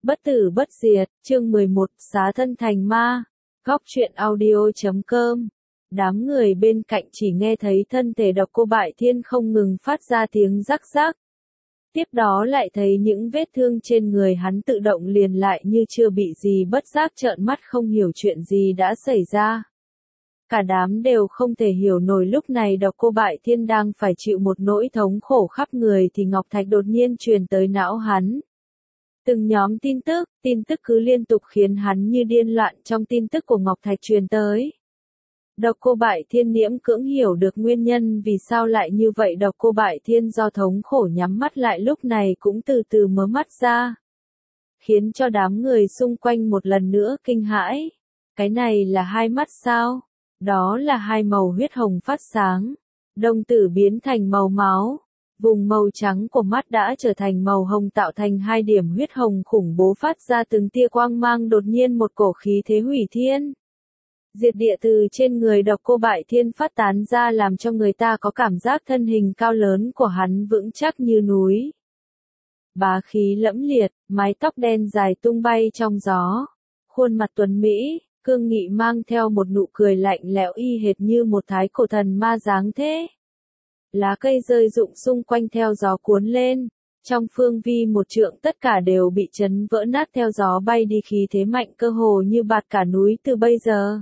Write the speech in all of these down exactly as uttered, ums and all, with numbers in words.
Bất tử bất diệt, chương mười một, xá thân thành ma. Góc truyện audio chấm com. Đám người bên cạnh chỉ nghe thấy thân thể Độc Cô Bại Thiên không ngừng phát ra tiếng rắc rắc. Tiếp đó lại thấy những vết thương trên người hắn tự động liền lại như chưa bị gì, bất giác trợn mắt không hiểu chuyện gì đã xảy ra. Cả đám đều không thể hiểu nổi lúc này Độc Cô Bại Thiên đang phải chịu một nỗi thống khổ khắp người thì ngọc thạch đột nhiên truyền tới não hắn. Từng nhóm tin tức, tin tức cứ liên tục khiến hắn như điên loạn trong tin tức của ngọc thạch truyền tới. Độc Cô Bại Thiên miễn cưỡng hiểu được nguyên nhân vì sao lại như vậy. Độc Cô Bại Thiên do thống khổ nhắm mắt lại lúc này cũng từ từ mở mắt ra. Khiến cho đám người xung quanh một lần nữa kinh hãi. Cái này là hai mắt sao? Đó là hai màu huyết hồng phát sáng. Đồng tử biến thành màu máu. Vùng màu trắng của mắt đã trở thành màu hồng tạo thành hai điểm huyết hồng khủng bố phát ra từng tia quang mang, đột nhiên một cổ khí thế hủy thiên diệt địa từ trên người Độc Cô Bại Thiên phát tán ra, làm cho người ta có cảm giác thân hình cao lớn của hắn vững chắc như núi. Bá khí lẫm liệt, mái tóc đen dài tung bay trong gió. Khuôn mặt tuấn Mỹ, cương nghị mang theo một nụ cười lạnh lẽo y hệt như một thái cổ thần ma dáng thế. Lá cây rơi rụng xung quanh theo gió cuốn lên. Trong phương vi một trượng tất cả đều bị chấn vỡ nát theo gió bay đi, khí thế mạnh cơ hồ như bạt cả núi từ bây giờ.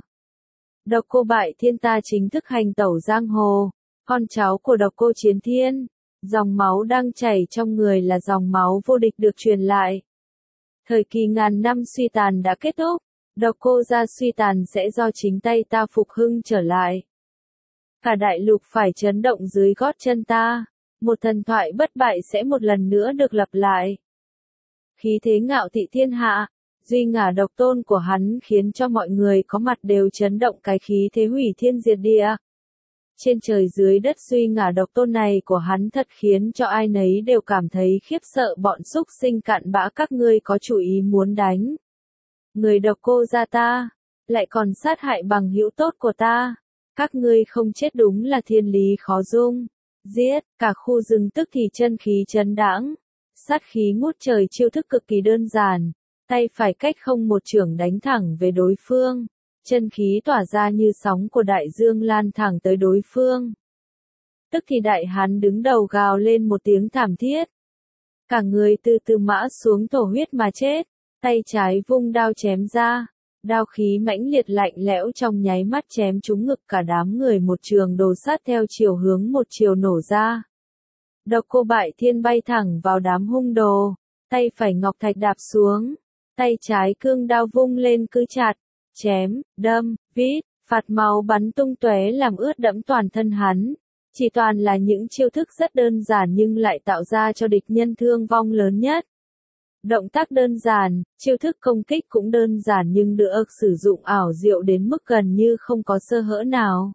Độc Cô Bại Thiên ta chính thức hành tẩu giang hồ, con cháu của Độc Cô Chiến Thiên, dòng máu đang chảy trong người là dòng máu vô địch được truyền lại. Thời kỳ ngàn năm suy tàn đã kết thúc, Độc Cô gia suy tàn sẽ do chính tay ta phục hưng trở lại. Cả đại lục phải chấn động dưới gót chân ta, một thần thoại bất bại sẽ một lần nữa được lập lại. Khí thế ngạo thị thiên hạ, duy ngã độc tôn của hắn khiến cho mọi người có mặt đều chấn động. Cái khí thế hủy thiên diệt địa, trên trời dưới đất duy ngã độc tôn này của hắn thật khiến cho ai nấy đều cảm thấy khiếp sợ. Bọn súc sinh cặn bã, các ngươi có chủ ý muốn đánh người Độc Cô gia ta, lại còn sát hại bằng hữu tốt của ta. Các ngươi không chết đúng là thiên lý khó dung. Giết, cả khu rừng tức thì chân khí chấn đãng, sát khí ngút trời, chiêu thức cực kỳ đơn giản. Tay phải cách không một chưởng đánh thẳng về đối phương, chân khí tỏa ra như sóng của đại dương lan thẳng tới đối phương. Tức thì đại hán đứng đầu gào lên một tiếng thảm thiết. Cả người từ từ mã xuống thổ huyết mà chết, tay trái vung đao chém ra. Đao khí mãnh liệt lạnh lẽo trong nháy mắt chém trúng ngực cả đám người, một trường đồ sát theo chiều hướng một chiều nổ ra. Độc Cô Bại Thiên bay thẳng vào đám hung đồ, tay phải ngọc thạch đạp xuống, tay trái cương đao vung lên cứ chặt, chém, đâm, vít, phạt máu bắn tung tóe làm ướt đẫm toàn thân hắn. Chỉ toàn là những chiêu thức rất đơn giản nhưng lại tạo ra cho địch nhân thương vong lớn nhất. Động tác đơn giản, chiêu thức công kích cũng đơn giản nhưng được sử dụng ảo diệu đến mức gần như không có sơ hở nào.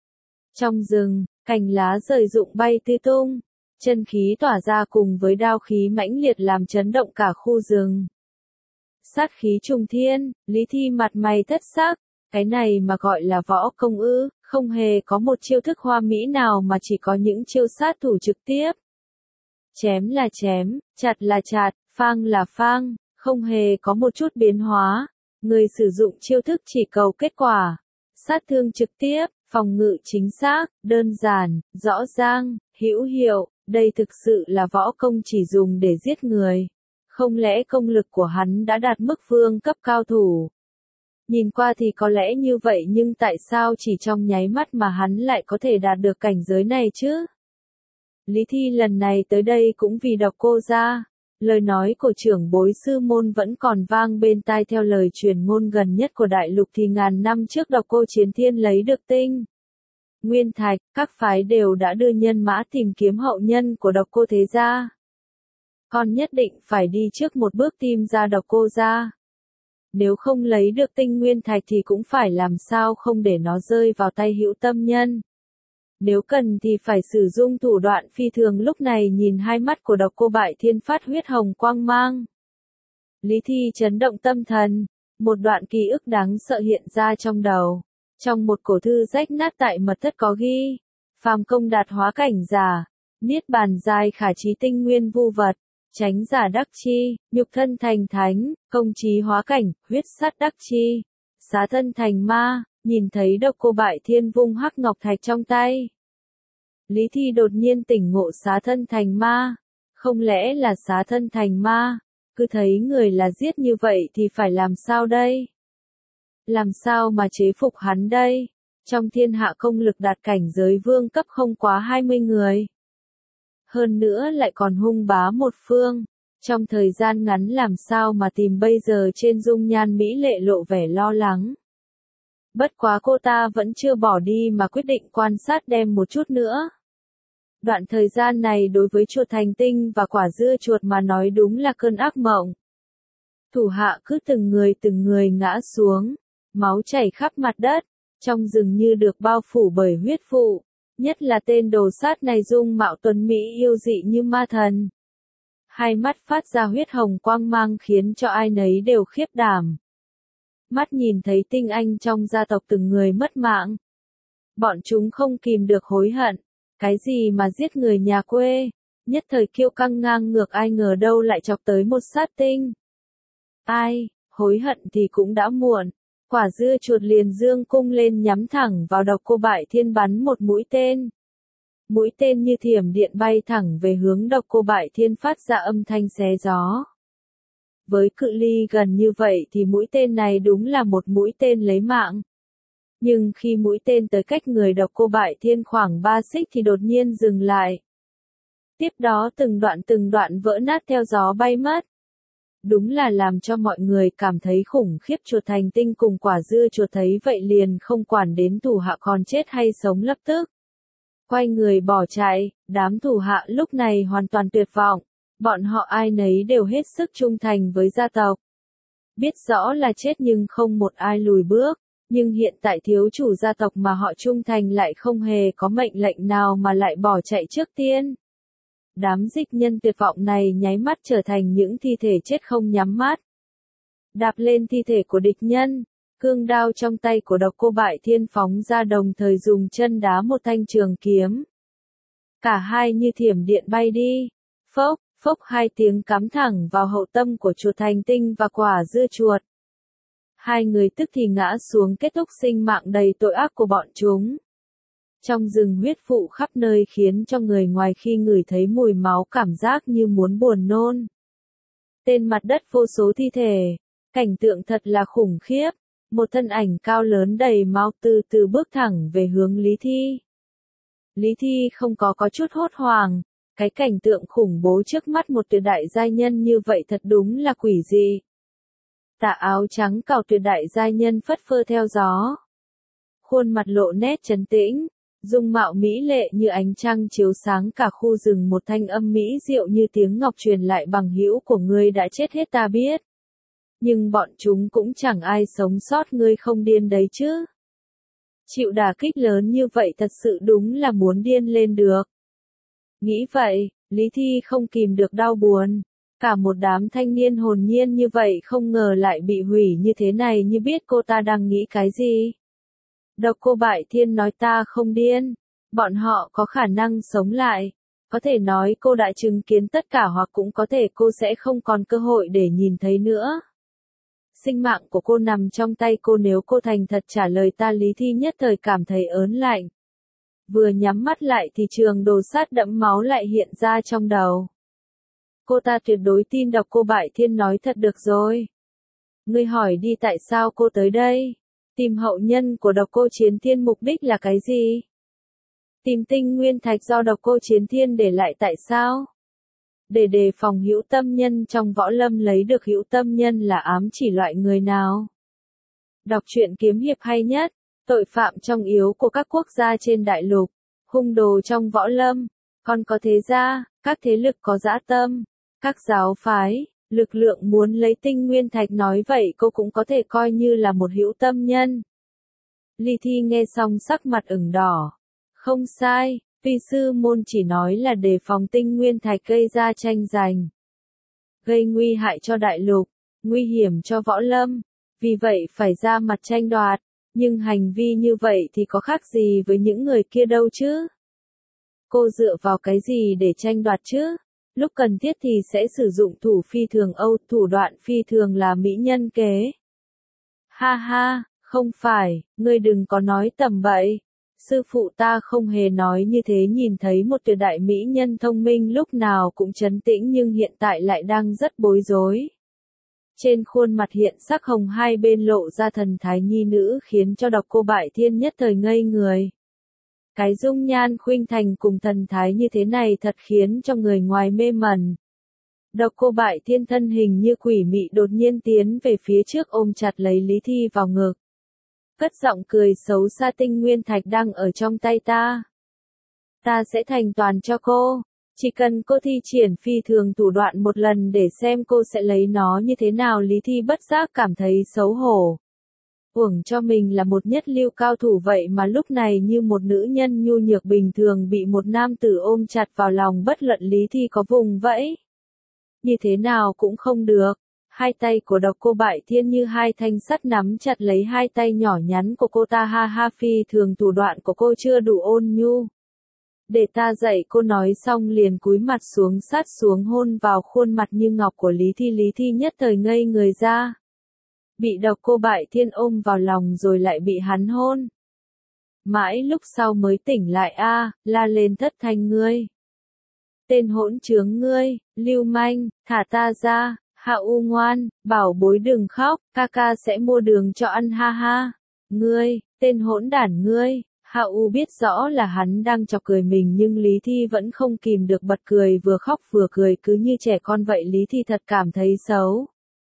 Trong rừng, cành lá rơi rụng bay tứ tung, chân khí tỏa ra cùng với đao khí mãnh liệt làm chấn động cả khu rừng. Sát khí trùng thiên, Lý Thi mặt mày thất sắc, cái này mà gọi là võ công ư? Không hề có một chiêu thức hoa mỹ nào mà chỉ có những chiêu sát thủ trực tiếp. Chém là chém, chặt là chặt, phang là phang, không hề có một chút biến hóa. Người sử dụng chiêu thức chỉ cầu kết quả, sát thương trực tiếp, phòng ngự chính xác, đơn giản, rõ ràng, hữu hiệu. Đây thực sự là võ công chỉ dùng để giết người. Không lẽ công lực của hắn đã đạt mức vương cấp cao thủ? Nhìn qua thì có lẽ như vậy, nhưng tại sao chỉ trong nháy mắt mà hắn lại có thể đạt được cảnh giới này chứ? Lý Thi lần này tới đây cũng vì Độc Cô gia. Lời nói của trưởng bối sư môn vẫn còn vang bên tai. Theo lời truyền ngôn gần nhất của đại lục thì ngàn năm trước Độc Cô Chiến Thiên lấy được tinh nguyên thạch, các phái đều đã đưa nhân mã tìm kiếm hậu nhân của Độc Cô thế gia. Con nhất định phải đi trước một bước tìm ra Độc Cô gia. Nếu không lấy được tinh nguyên thạch thì cũng phải làm sao không để nó rơi vào tay hữu tâm nhân. Nếu cần thì phải sử dụng thủ đoạn phi thường. Lúc này nhìn hai mắt của Độc Cô Bại Thiên phát huyết hồng quang mang, Lý Thi chấn động tâm thần, một đoạn ký ức đáng sợ hiện ra trong đầu. Trong một cổ thư rách nát tại mật thất có ghi, phàm công đạt hóa cảnh giả, niết bàn giai khả trí tinh nguyên vu vật, Chánh giả đắc chi, nhục thân thành thánh, công trí hóa cảnh, huyết sát đắc chi. Xá thân thành ma, nhìn thấy Độc Cô Bại Thiên vung hắc ngọc thạch trong tay. Lý Thi đột nhiên tỉnh ngộ xá thân thành ma. Không lẽ là xá thân thành ma? Cứ thấy người là giết như vậy thì phải làm sao đây? Làm sao mà chế phục hắn đây? Trong thiên hạ công lực đạt cảnh giới vương cấp không quá hai mươi người. Hơn nữa lại còn hung bá một phương. Trong thời gian ngắn làm sao mà tìm bây giờ trên dung nhan mỹ lệ lộ vẻ lo lắng. Bất quá cô ta vẫn chưa bỏ đi mà quyết định quan sát đem một chút nữa. Đoạn thời gian này đối với chuột thành tinh và quả dưa chuột mà nói đúng là cơn ác mộng. Thủ hạ cứ từng người từng người ngã xuống, máu chảy khắp mặt đất, trong rừng như được bao phủ bởi huyết vụ, nhất là tên đồ sát này dung mạo tuấn mỹ yêu dị như ma thần. Hai mắt phát ra huyết hồng quang mang khiến cho ai nấy đều khiếp đảm. Mắt nhìn thấy tinh anh trong gia tộc từng người mất mạng. Bọn chúng không kìm được hối hận. Cái gì mà giết người nhà quê, nhất thời kiêu căng ngang ngược ai ngờ đâu lại chọc tới một sát tinh. Ai, hối hận thì cũng đã muộn. Quả dưa chuột liền dương cung lên nhắm thẳng vào Độc Cô Bại Thiên bắn một mũi tên. Mũi tên như thiểm điện bay thẳng về hướng Độc Cô Bại Thiên phát ra âm thanh xé gió. Với cự ly gần như vậy thì mũi tên này đúng là một mũi tên lấy mạng. Nhưng khi mũi tên tới cách người Độc Cô Bại Thiên khoảng ba xích thì đột nhiên dừng lại. Tiếp đó từng đoạn từng đoạn vỡ nát theo gió bay mất. Đúng là làm cho mọi người cảm thấy khủng khiếp. Chuột thành tinh cùng quả dưa chuột thấy vậy liền không quản đến thủ hạ còn chết hay sống lập tức. Quay người bỏ chạy, đám thủ hạ lúc này hoàn toàn tuyệt vọng. Bọn họ ai nấy đều hết sức trung thành với gia tộc. Biết rõ là chết nhưng không một ai lùi bước. Nhưng hiện tại thiếu chủ gia tộc mà họ trung thành lại không hề có mệnh lệnh nào mà lại bỏ chạy trước tiên. Đám dịch nhân tuyệt vọng này nháy mắt trở thành những thi thể chết không nhắm mắt. Đạp lên thi thể của địch nhân, cương đao trong tay của Độc Cô Bại Thiên phóng ra đồng thời dùng chân đá một thanh trường kiếm. Cả hai như thiểm điện bay đi, phốc, phốc hai tiếng cắm thẳng vào hậu tâm của chuột thành tinh và quả dưa chuột. Hai người tức thì ngã xuống kết thúc sinh mạng đầy tội ác của bọn chúng. Trong rừng huyết vụ khắp nơi khiến cho người ngoài khi ngửi thấy mùi máu cảm giác như muốn buồn nôn. Trên mặt đất vô số thi thể, cảnh tượng thật là khủng khiếp, một thân ảnh cao lớn đầy máu từ từ bước thẳng về hướng Lý Thi. Lý Thi không có có chút hốt hoảng, cái cảnh tượng khủng bố trước mắt một tuyệt đại giai nhân như vậy thật đúng là quỷ dị. Tà áo trắng cào tuyệt đại giai nhân phất phơ theo gió. Khuôn mặt lộ nét trấn tĩnh, dung mạo mỹ lệ như ánh trăng chiếu sáng cả khu rừng một thanh âm mỹ diệu như tiếng ngọc truyền lại bằng hữu của ngươi đã chết hết ta biết. Nhưng bọn chúng cũng chẳng ai sống sót ngươi không điên đấy chứ. Chịu đả kích lớn như vậy thật sự đúng là muốn điên lên được. Nghĩ vậy, Lý Thi không kìm được đau buồn. Cả một đám thanh niên hồn nhiên như vậy không ngờ lại bị hủy như thế này như biết cô ta đang nghĩ cái gì. Độc Cô Bại Thiên nói ta không điên. Bọn họ có khả năng sống lại. Có thể nói cô đã chứng kiến tất cả hoặc cũng có thể cô sẽ không còn cơ hội để nhìn thấy nữa. Sinh mạng của cô nằm trong tay cô nếu cô thành thật trả lời ta. Lý Thi nhất thời cảm thấy ớn lạnh. Vừa nhắm mắt lại thì trường đồ sát đẫm máu lại hiện ra trong đầu. Cô ta tuyệt đối tin Độc Cô Bại Thiên nói thật được rồi. Ngươi hỏi đi tại sao cô tới đây? Tìm hậu nhân của Độc Cô Chiến Thiên mục đích là cái gì? Tìm tinh nguyên thạch do Độc Cô Chiến Thiên để lại tại sao? Để đề phòng hữu tâm nhân trong võ lâm lấy được hữu tâm nhân là ám chỉ loại người nào? Đọc truyện kiếm hiệp hay nhất, tội phạm trong yếu của các quốc gia trên đại lục, hung đồ trong võ lâm, còn có thế gia, các thế lực có dã tâm, các giáo phái, lực lượng muốn lấy tinh nguyên thạch nói vậy cô cũng có thể coi như là một hữu tâm nhân. Lý Thi nghe xong sắc mặt ửng đỏ. Không sai, vi sư môn chỉ nói là đề phòng tinh nguyên thạch gây ra tranh giành. Gây nguy hại cho đại lục, nguy hiểm cho võ lâm, vì vậy phải ra mặt tranh đoạt, nhưng hành vi như vậy thì có khác gì với những người kia đâu chứ? Cô dựa vào cái gì để tranh đoạt chứ? Lúc cần thiết thì sẽ sử dụng thủ phi thường Âu, thủ đoạn phi thường là mỹ nhân kế. Ha ha, không phải, ngươi đừng có nói tầm bậy. Sư phụ ta không hề nói như thế, nhìn thấy một tuyệt đại mỹ nhân thông minh lúc nào cũng trấn tĩnh nhưng hiện tại lại đang rất bối rối. Trên khuôn mặt hiện sắc hồng hai bên lộ ra thần thái nhi nữ khiến cho Độc Cô Bại Thiên nhất thời ngây người. Cái dung nhan khuynh thành cùng thần thái như thế này thật khiến cho người ngoài mê mẩn. Độc Cô Bại Thiên thân hình như quỷ mị đột nhiên tiến về phía trước ôm chặt lấy Lý Thi vào ngực. Cất giọng cười xấu xa, tinh nguyên thạch đang ở trong tay ta. Ta sẽ thành toàn cho cô. Chỉ cần cô thi triển phi thường thủ đoạn một lần để xem cô sẽ lấy nó như thế nào. Lý Thi bất giác cảm thấy xấu hổ. Uổng cho mình là một nhất lưu cao thủ vậy mà lúc này như một nữ nhân nhu nhược bình thường bị một nam tử ôm chặt vào lòng, bất luận Lý Thi có vùng vẫy như thế nào cũng không được. Hai tay của Độc Cô Bại Thiên như hai thanh sắt nắm chặt lấy hai tay nhỏ nhắn của cô ta. Ha ha, phi thường thủ đoạn của cô chưa đủ ôn nhu. Để ta dạy cô. Nói xong liền cúi mặt xuống sát xuống hôn vào khuôn mặt như ngọc của Lý Thi. Lý Thi nhất thời ngây người ra. Bị Độc Cô Bại Thiên ôm vào lòng rồi lại bị hắn hôn. Mãi lúc sau mới tỉnh lại a, la lên thất thanh: ngươi! Tên hỗn trướng ngươi, lưu manh, thả ta ra! Hạ U ngoan, bảo bối đừng khóc, ca ca sẽ mua đường cho ăn, ha ha. Ngươi, tên hỗn đản ngươi. Hạ U biết rõ là hắn đang chọc cười mình nhưng Lý Thi vẫn không kìm được bật cười, vừa khóc vừa cười cứ như trẻ con vậy. Lý Thi thật cảm thấy xấu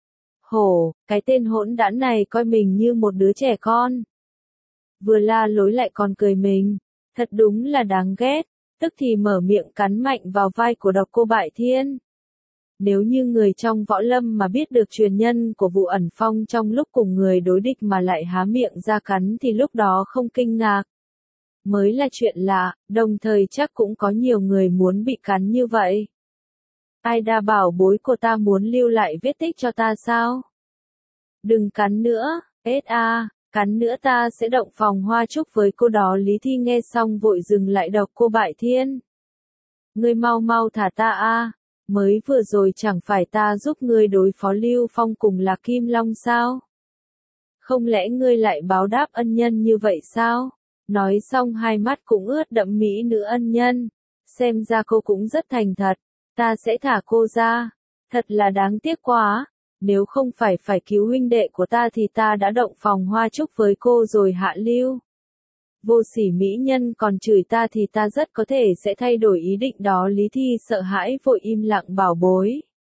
hổ, cái tên hỗn đản này coi mình như một đứa trẻ con. Vừa la lối lại còn cười mình, thật đúng là đáng ghét, tức thì mở miệng cắn mạnh vào vai của Độc Cô Bại Thiên. Nếu như người trong võ lâm mà biết được truyền nhân của Vụ Ẩn Phong trong lúc cùng người đối địch mà lại há miệng ra cắn thì lúc đó không kinh ngạc mới là chuyện lạ, đồng thời chắc cũng có nhiều người muốn bị cắn như vậy. Ai đa bảo bối của ta muốn lưu lại vết tích cho ta sao? Đừng cắn nữa, ết a, cắn nữa ta sẽ động phòng hoa trúc với cô đó. Lý Thi nghe xong vội dừng lại Độc Cô Bại Thiên. Ngươi mau mau thả ta a. Mới vừa rồi chẳng phải ta giúp ngươi đối phó Lưu Phong cùng Lạc Kim Long sao? Không lẽ ngươi lại báo đáp ân nhân như vậy sao? Nói xong hai mắt cũng ướt đẫm mỹ nữ ân nhân. Xem ra cô cũng rất thành thật. Ta sẽ thả cô ra. Thật là đáng tiếc quá. Nếu không phải phải cứu huynh đệ của ta thì ta đã động phòng hoa trúc với cô rồi. Hạ Lưu vô sỉ mỹ nhân còn chửi ta thì ta rất có thể sẽ thay đổi ý định đó. Lý Thi sợ hãi vội im lặng: bảo bối,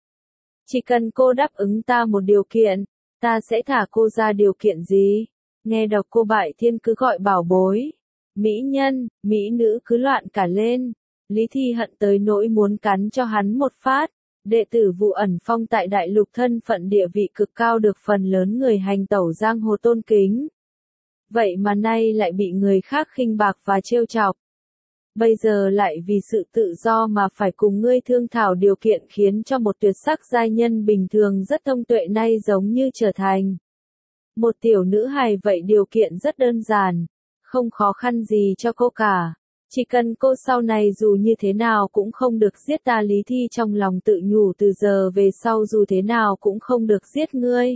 chỉ cần cô đáp ứng ta một điều kiện, ta sẽ thả cô ra. Điều kiện gì? Nghe Độc Cô Bại Thiên cứ gọi bảo bối, mỹ nhân, mỹ nữ cứ loạn cả lên. Lý Thi hận tới nỗi muốn cắn cho hắn một phát. Đệ tử Vụ Ẩn Phong tại đại lục thân phận địa vị cực cao, được phần lớn người hành tẩu giang hồ tôn kính. Vậy mà nay lại bị người khác khinh bạc và trêu chọc. Bây giờ lại vì sự tự do mà phải cùng ngươi thương thảo điều kiện, khiến cho một tuyệt sắc giai nhân bình thường rất thông tuệ nay giống như trở thành một tiểu nữ hài vậy. Điều kiện rất đơn giản, không khó khăn gì cho cô cả. Chỉ cần cô sau này dù như thế nào cũng không được giết ta. Lý Thi trong lòng tự nhủ từ giờ về sau dù thế nào cũng không được giết ngươi.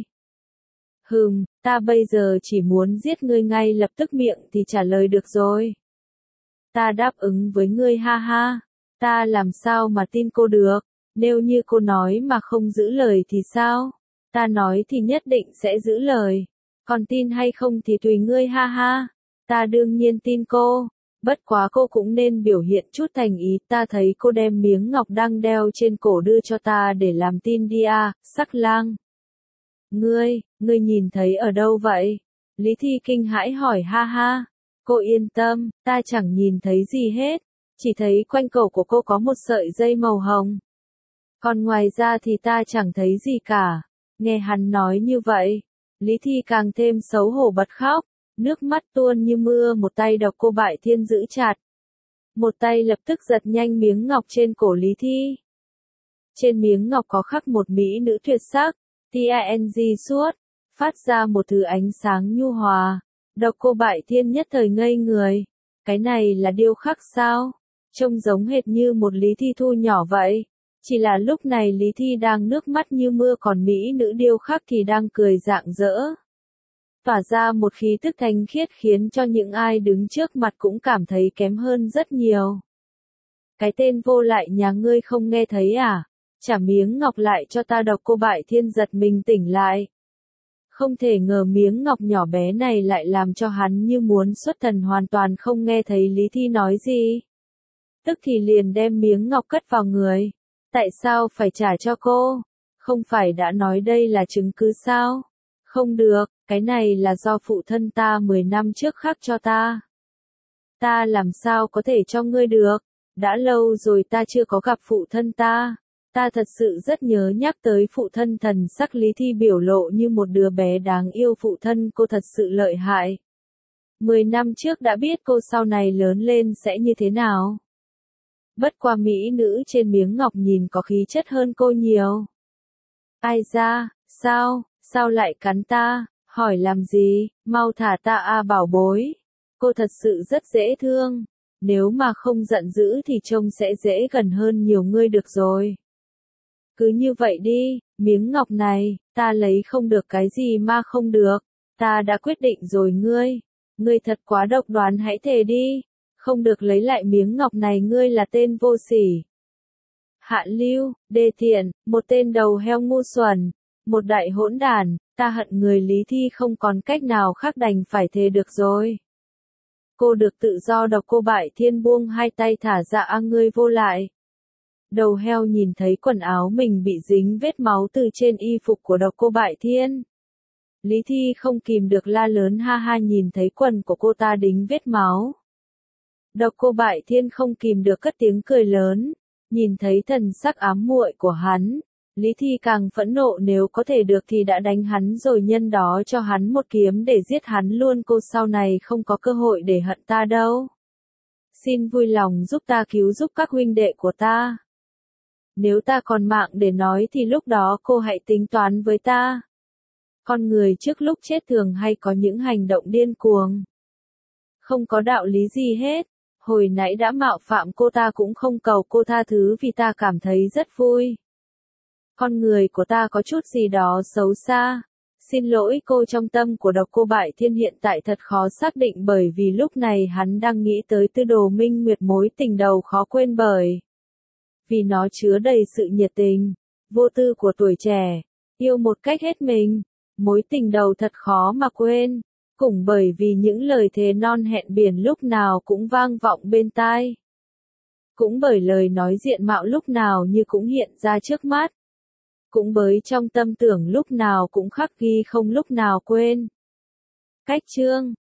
Hừm, ta bây giờ chỉ muốn giết ngươi ngay lập tức, miệng thì trả lời được rồi. Ta đáp ứng với ngươi, ha ha. Ta làm sao mà tin cô được? Nếu như cô nói mà không giữ lời thì sao? Ta nói thì nhất định sẽ giữ lời. Còn tin hay không thì tùy ngươi, ha ha. Ta đương nhiên tin cô. Bất quá cô cũng nên biểu hiện chút thành ý. Ta thấy cô đem miếng ngọc đang đeo trên cổ đưa cho ta để làm tin đi à, Sắc Lang. Ngươi, ngươi nhìn thấy ở đâu vậy? Lý Thi kinh hãi hỏi. Ha ha. Cô yên tâm, ta chẳng nhìn thấy gì hết. Chỉ thấy quanh cổ của cô có một sợi dây màu hồng. Còn ngoài ra thì ta chẳng thấy gì cả. Nghe hắn nói như vậy, Lý Thi càng thêm xấu hổ bật khóc. Nước mắt tuôn như mưa. Một tay Độc Cô Bại Thiên giữ chặt, một tay lập tức giật nhanh miếng ngọc trên cổ Lý Thi. Trên miếng ngọc có khắc một mỹ nữ tuyệt sắc, ting suốt, phát ra một thứ ánh sáng nhu hòa. Độc Cô Bại Thiên nhất thời ngây người. Cái này là điêu khắc sao? Trông giống hệt như một Lý Thi Thu nhỏ vậy. Chỉ là lúc này Lý Thi đang nước mắt như mưa, còn mỹ nữ điêu khắc thì đang cười rạng rỡ. Tỏa ra một khí tức thanh khiết khiến cho những ai đứng trước mặt cũng cảm thấy kém hơn rất nhiều. Cái tên vô lại nhà ngươi không nghe thấy à? Trả miếng ngọc lại cho ta. Độc Cô Bại Thiên giật mình tỉnh lại. Không thể ngờ miếng ngọc nhỏ bé này lại làm cho hắn như muốn xuất thần, hoàn toàn không nghe thấy Lý Thi nói gì. Tức thì liền đem miếng ngọc cất vào người. Tại sao phải trả cho cô? Không phải đã nói đây là chứng cứ sao? Không được, cái này là do phụ thân ta mười năm trước khắc cho ta. Ta làm sao có thể cho ngươi được? Đã lâu rồi ta chưa có gặp phụ thân ta. Ta thật sự rất nhớ nhắc tới phụ thân. Thần sắc Lý Thi biểu lộ như một đứa bé đáng yêu. Phụ thân cô thật sự lợi hại. Mười năm trước đã biết cô sau này lớn lên sẽ như thế nào. Bất qua mỹ nữ trên miếng ngọc nhìn có khí chất hơn cô nhiều. Ai ra, sao, sao lại cắn ta, hỏi làm gì, mau thả ta a bảo bối. Cô thật sự rất dễ thương. Nếu mà không giận dữ thì trông sẽ dễ gần hơn nhiều ngươi được rồi. Cứ như vậy đi, miếng ngọc này, ta lấy không được cái gì mà không được. Ta đã quyết định rồi ngươi. Ngươi thật quá độc đoán, hãy thề đi. Không được lấy lại miếng ngọc này, ngươi là tên vô sỉ. Hạ lưu, đê tiện, một tên đầu heo ngu xuẩn, một đại hỗn đản, ta hận người. Lý Thi không còn cách nào khác đành phải thề được rồi. Cô được tự do. Độc Cô Bại Thiên buông hai tay thả ra. A ngươi vô lại. Đầu heo nhìn thấy quần áo mình bị dính vết máu từ trên y phục của Độc Cô Bại Thiên. Lý Thi không kìm được la lớn ha ha, nhìn thấy quần của cô ta đính vết máu. Độc Cô Bại Thiên không kìm được cất tiếng cười lớn. Nhìn thấy thần sắc ám muội của hắn, Lý Thi càng phẫn nộ, nếu có thể được thì đã đánh hắn rồi nhân đó cho hắn một kiếm để giết hắn luôn. Cô sau này không có cơ hội để hận ta đâu. Xin vui lòng giúp ta cứu giúp các huynh đệ của ta. Nếu ta còn mạng để nói thì lúc đó cô hãy tính toán với ta. Con người trước lúc chết thường hay có những hành động điên cuồng. Không có đạo lý gì hết. Hồi nãy đã mạo phạm cô, ta cũng không cầu cô tha thứ vì ta cảm thấy rất vui. Con người của ta có chút gì đó xấu xa. Xin lỗi cô. Trong tâm của Độc Cô Bại Thiên hiện tại thật khó xác định, bởi vì lúc này hắn đang nghĩ tới Tư Đồ Minh Nguyệt, mối tình đầu khó quên bởi vì nó chứa đầy sự nhiệt tình, vô tư của tuổi trẻ, yêu một cách hết mình. Mối tình đầu thật khó mà quên, cũng bởi vì những lời thề non hẹn biển lúc nào cũng vang vọng bên tai. Cũng bởi lời nói diện mạo lúc nào như cũng hiện ra trước mắt. Cũng bởi trong tâm tưởng lúc nào cũng khắc ghi, không lúc nào quên. Cách chương